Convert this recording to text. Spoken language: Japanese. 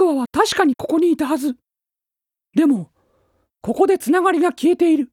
トアは確かにここにいたはず。でも、ここでつながりが消えている。